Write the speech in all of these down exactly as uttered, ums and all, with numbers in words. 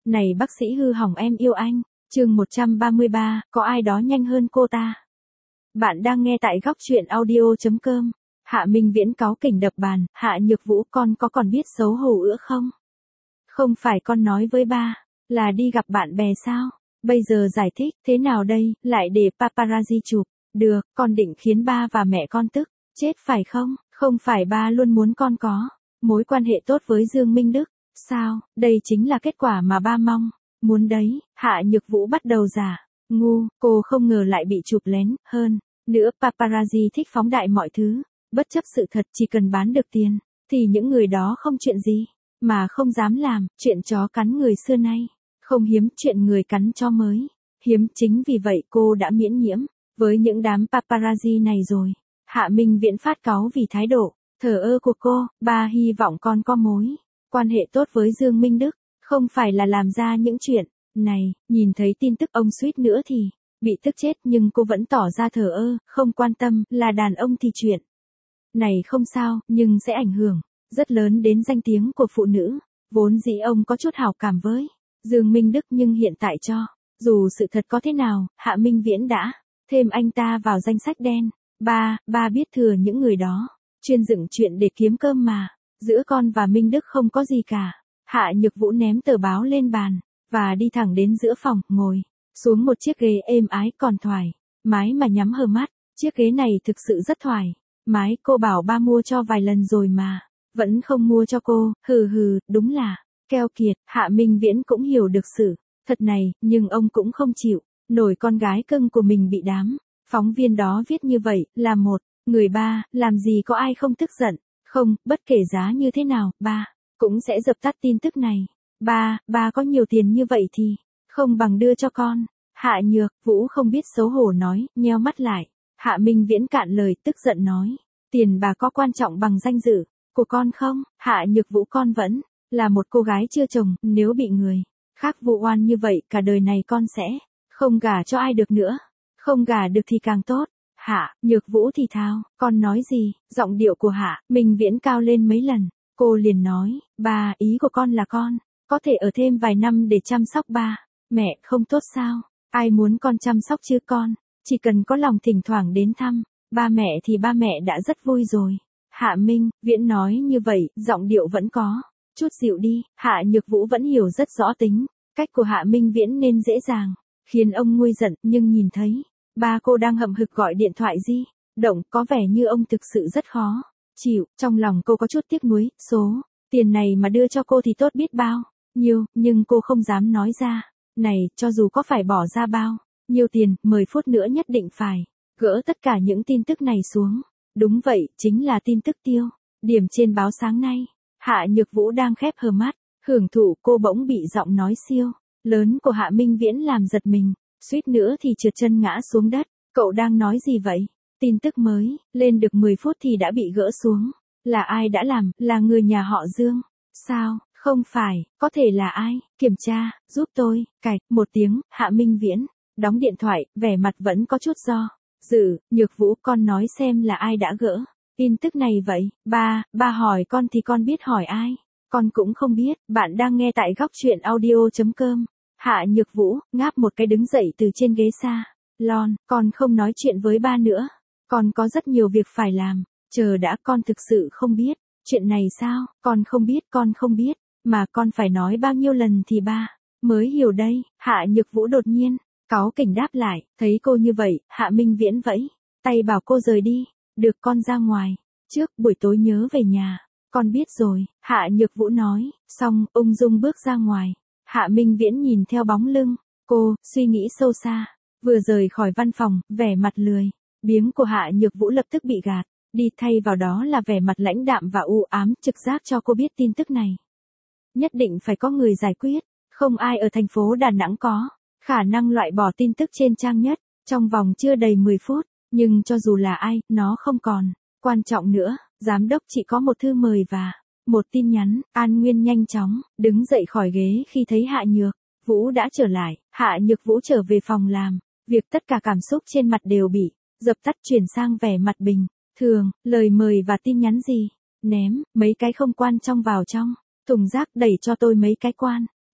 Này bác sĩ hư hỏng em yêu anh, chương một trăm ba mươi ba, có ai đó nhanh hơn cô ta? Bạn đang nghe tại góc truyện audio chấm com. Hạ Minh Viễn cáu kỉnh đập bàn, Hạ Nhược Vũ con có còn biết xấu hổ nữa không? Không phải con nói với ba, là đi gặp bạn bè sao? Bây giờ giải thích, thế nào đây, lại để paparazzi chụp, được, con định khiến ba và mẹ con tức, chết phải không? Không phải ba luôn muốn con có mối quan hệ tốt với Dương Minh Đức, sao, đây chính là kết quả mà ba mong, muốn đấy, Hạ Nhược Vũ bắt đầu giả, ngu, cô không ngờ lại bị chụp lén, hơn nữa paparazzi thích phóng đại mọi thứ, bất chấp sự thật chỉ cần bán được tiền, thì những người đó không chuyện gì, mà không dám làm, chuyện chó cắn người xưa nay, không hiếm chuyện người cắn chó mới, hiếm chính vì vậy cô đã miễn nhiễm, với những đám paparazzi này rồi. Hạ Minh Viễn phát cáu vì thái độ thờ ơ của cô, ba hy vọng con có mối quan hệ tốt với Dương Minh Đức, không phải là làm ra những chuyện này. Nhìn thấy tin tức ông suýt nữa thì bị tức chết, nhưng cô vẫn tỏ ra thờ ơ, không quan tâm, là đàn ông thì chuyện này không sao, nhưng sẽ ảnh hưởng rất lớn đến danh tiếng của phụ nữ. Vốn dĩ ông có chút hảo cảm với Dương Minh Đức, nhưng hiện tại cho dù sự thật có thế nào, Hạ Minh Viễn đã thêm anh ta vào danh sách đen. Ba, ba biết thừa những người đó chuyên dựng chuyện để kiếm cơm mà, giữa con và Minh Đức không có gì cả. Hạ Nhược Vũ ném tờ báo lên bàn và đi thẳng đến giữa phòng, ngồi xuống một chiếc ghế êm ái còn thoải mái mà nhắm hờ mắt. Chiếc ghế này thực sự rất thoải mái, cô bảo ba mua cho vài lần rồi mà vẫn không mua cho cô, hừ hừ, đúng là keo kiệt. Hạ Minh Viễn cũng hiểu được sự thật này, nhưng ông cũng không chịu nổi con gái cưng của mình bị đám phóng viên đó viết như vậy, là một người ba, làm gì có ai không tức giận, không, bất kể giá như thế nào, ba cũng sẽ dập tắt tin tức này. Ba, ba có nhiều tiền như vậy thì không bằng đưa cho con. Hạ Nhược Vũ không biết xấu hổ nói, nheo mắt lại. Hạ Minh Viễn cạn lời, tức giận nói, tiền bà có quan trọng bằng danh dự của con không? Hạ Nhược Vũ con vẫn là một cô gái chưa chồng, nếu bị người khác vu oan như vậy, cả đời này con sẽ không gả cho ai được nữa. Không gả được thì càng tốt. Hạ Nhược Vũ thì thào, con nói gì? Giọng điệu của Hạ Minh Viễn cao lên mấy lần. Cô liền nói, ba, ý của con là con có thể ở thêm vài năm để chăm sóc ba mẹ, không tốt sao? Ai muốn con chăm sóc chứ con, chỉ cần có lòng thỉnh thoảng đến thăm ba mẹ thì ba mẹ đã rất vui rồi. Hạ Minh Viễn nói như vậy, giọng điệu vẫn có chút dịu đi. Hạ Nhược Vũ vẫn hiểu rất rõ tính cách của Hạ Minh Viễn nên dễ dàng khiến ông nguôi giận, nhưng nhìn thấy ba cô đang hậm hực gọi điện thoại di động, có vẻ như ông thực sự rất khó chịu. Trong lòng cô có chút tiếc nuối, số tiền này mà đưa cho cô thì tốt biết bao nhiêu, nhưng cô không dám nói ra. Này, cho dù có phải bỏ ra bao nhiêu tiền, mười phút nữa nhất định phải gỡ tất cả những tin tức này xuống. Đúng vậy, chính là tin tức tiêu điểm trên báo sáng nay. Hạ Nhược Vũ đang khép hờ mắt hưởng thụ, cô bỗng bị giọng nói siêu lớn của Hạ Minh Viễn làm giật mình, suýt nữa thì trượt chân ngã xuống đất. Cậu đang nói gì vậy? Tin tức mới lên được mười phút thì đã bị gỡ xuống. Là ai đã làm? Là người nhà họ Dương. Sao? Không phải, có thể là ai? Kiểm tra giúp tôi. Cạch một tiếng, Hạ Minh Viễn đóng điện thoại, vẻ mặt vẫn có chút do dự. Nhược Vũ, con nói xem là ai đã gỡ tin tức này vậy? Ba, ba hỏi con thì con biết hỏi ai? Con cũng không biết. Bạn đang nghe tại góc truyện audio chấm com. Hạ Nhược Vũ ngáp một cái đứng dậy từ trên ghế xa lon, con không nói chuyện với ba nữa, con có rất nhiều việc phải làm. Chờ đã, con thực sự không biết chuyện này sao? Con không biết, con không biết, mà con phải nói bao nhiêu lần thì ba mới hiểu đây. Hạ Nhược Vũ đột nhiên cáu kỉnh đáp lại. Thấy cô như vậy, Hạ Minh Viễn vẫy tay bảo cô rời đi. Được, con ra ngoài trước, buổi tối nhớ về nhà. Con biết rồi, Hạ Nhược Vũ nói, xong, ung dung bước ra ngoài. Hạ Minh Viễn nhìn theo bóng lưng cô, suy nghĩ sâu xa. Vừa rời khỏi văn phòng, vẻ mặt lười biếng của Hạ Nhược Vũ lập tức bị gạt đi, thay vào đó là vẻ mặt lãnh đạm và u ám, trực giác cho cô biết tin tức này nhất định phải có người giải quyết. Không ai ở thành phố Đà Nẵng có khả năng loại bỏ tin tức trên trang nhất trong vòng chưa đầy mười phút. Nhưng cho dù là ai, nó không còn quan trọng nữa. Giám đốc chỉ có một thư mời và một tin nhắn. An Nguyên nhanh chóng đứng dậy khỏi ghế khi thấy Hạ Nhược Vũ đã trở lại. Hạ Nhược Vũ trở về phòng làm việc, tất cả cảm xúc trên mặt đều bị dập tắt, chuyển sang vẻ mặt bình thường. Lời mời và tin nhắn gì? Ném mấy cái không quan trọng vào trong thùng rác, đẩy cho tôi mấy cái quan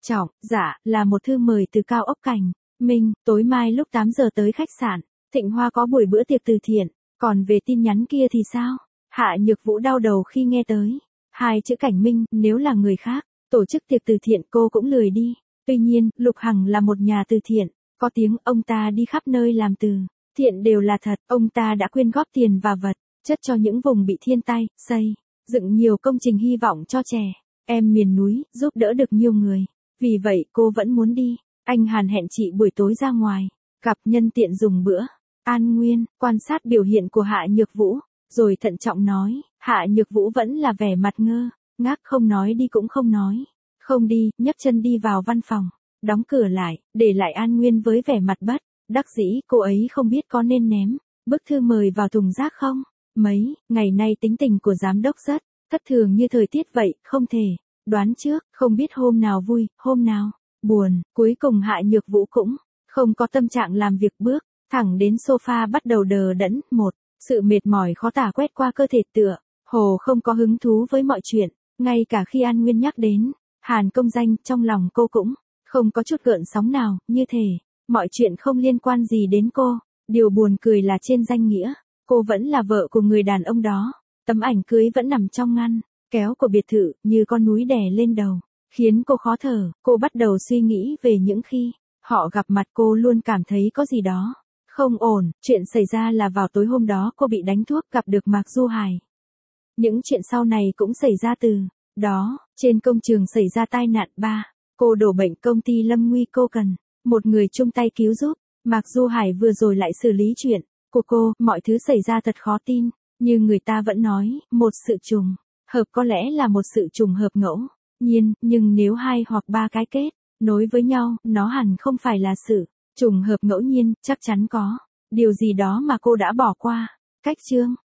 Trọng, dạ, là một thư mời từ Cao Ốc Cảnh. Minh, tối mai lúc tám giờ tới khách sạn, Thịnh Hoa có buổi bữa tiệc từ thiện, còn về tin nhắn kia thì sao? Hạ Nhược Vũ đau đầu khi nghe tới hai chữ Cảnh Minh, nếu là người khác, tổ chức tiệc từ thiện cô cũng lười đi. Tuy nhiên, Lục Hằng là một nhà từ thiện, có tiếng ông ta đi khắp nơi làm từ thiện đều là thật, ông ta đã quyên góp tiền và vật chất cho những vùng bị thiên tai, xây dựng nhiều công trình hy vọng cho trẻ em miền núi, giúp đỡ được nhiều người. Vì vậy cô vẫn muốn đi. Anh Hàn hẹn chị buổi tối ra ngoài, gặp nhân tiện dùng bữa. An Nguyên, quan sát biểu hiện của Hạ Nhược Vũ, rồi thận trọng nói, Hạ Nhược Vũ vẫn là vẻ mặt ngơ ngác, không nói đi cũng không nói. Không đi, nhấc chân đi vào văn phòng, đóng cửa lại, để lại An Nguyên với vẻ mặt bất đắc dĩ. Cô ấy không biết có nên ném bức thư mời vào thùng rác không. Mấy ngày nay tính tình của giám đốc rất thất thường như thời tiết vậy, không thể đoán trước, không biết hôm nào vui, hôm nào buồn. Cuối cùng Hạ Nhược Vũ cũng không có tâm trạng làm việc, bước thẳng đến sofa bắt đầu đờ đẫn. Một sự mệt mỏi khó tả quét qua cơ thể, tựa hồ không có hứng thú với mọi chuyện. Ngay cả khi An Nguyên nhắc đến Hàn công danh, trong lòng cô cũng không có chút gợn sóng nào, như thể mọi chuyện không liên quan gì đến cô. Điều buồn cười là trên danh nghĩa, cô vẫn là vợ của người đàn ông đó. Tấm ảnh cưới vẫn nằm trong ngăn kéo của biệt thự, như con núi đè lên đầu, khiến cô khó thở. Cô bắt đầu suy nghĩ về những khi họ gặp mặt, cô luôn cảm thấy có gì đó không ổn. Chuyện xảy ra là vào tối hôm đó cô bị đánh thuốc, gặp được Mạc Du Hải. Những chuyện sau này cũng xảy ra từ đó. Trên công trường xảy ra tai nạn, ba cô đổ bệnh, công ty lâm nguy, cô cần một người chung tay cứu giúp. Mạc Du Hải vừa rồi lại xử lý chuyện của cô. Mọi thứ xảy ra thật khó tin, như người ta vẫn nói, một sự trùng hợp có lẽ là một sự trùng hợp ngẫu nhiên, nhưng nếu hai hoặc ba cái kết nối với nhau, nó hẳn không phải là sự trùng hợp ngẫu nhiên, chắc chắn có điều gì đó mà cô đã bỏ qua. Cách chương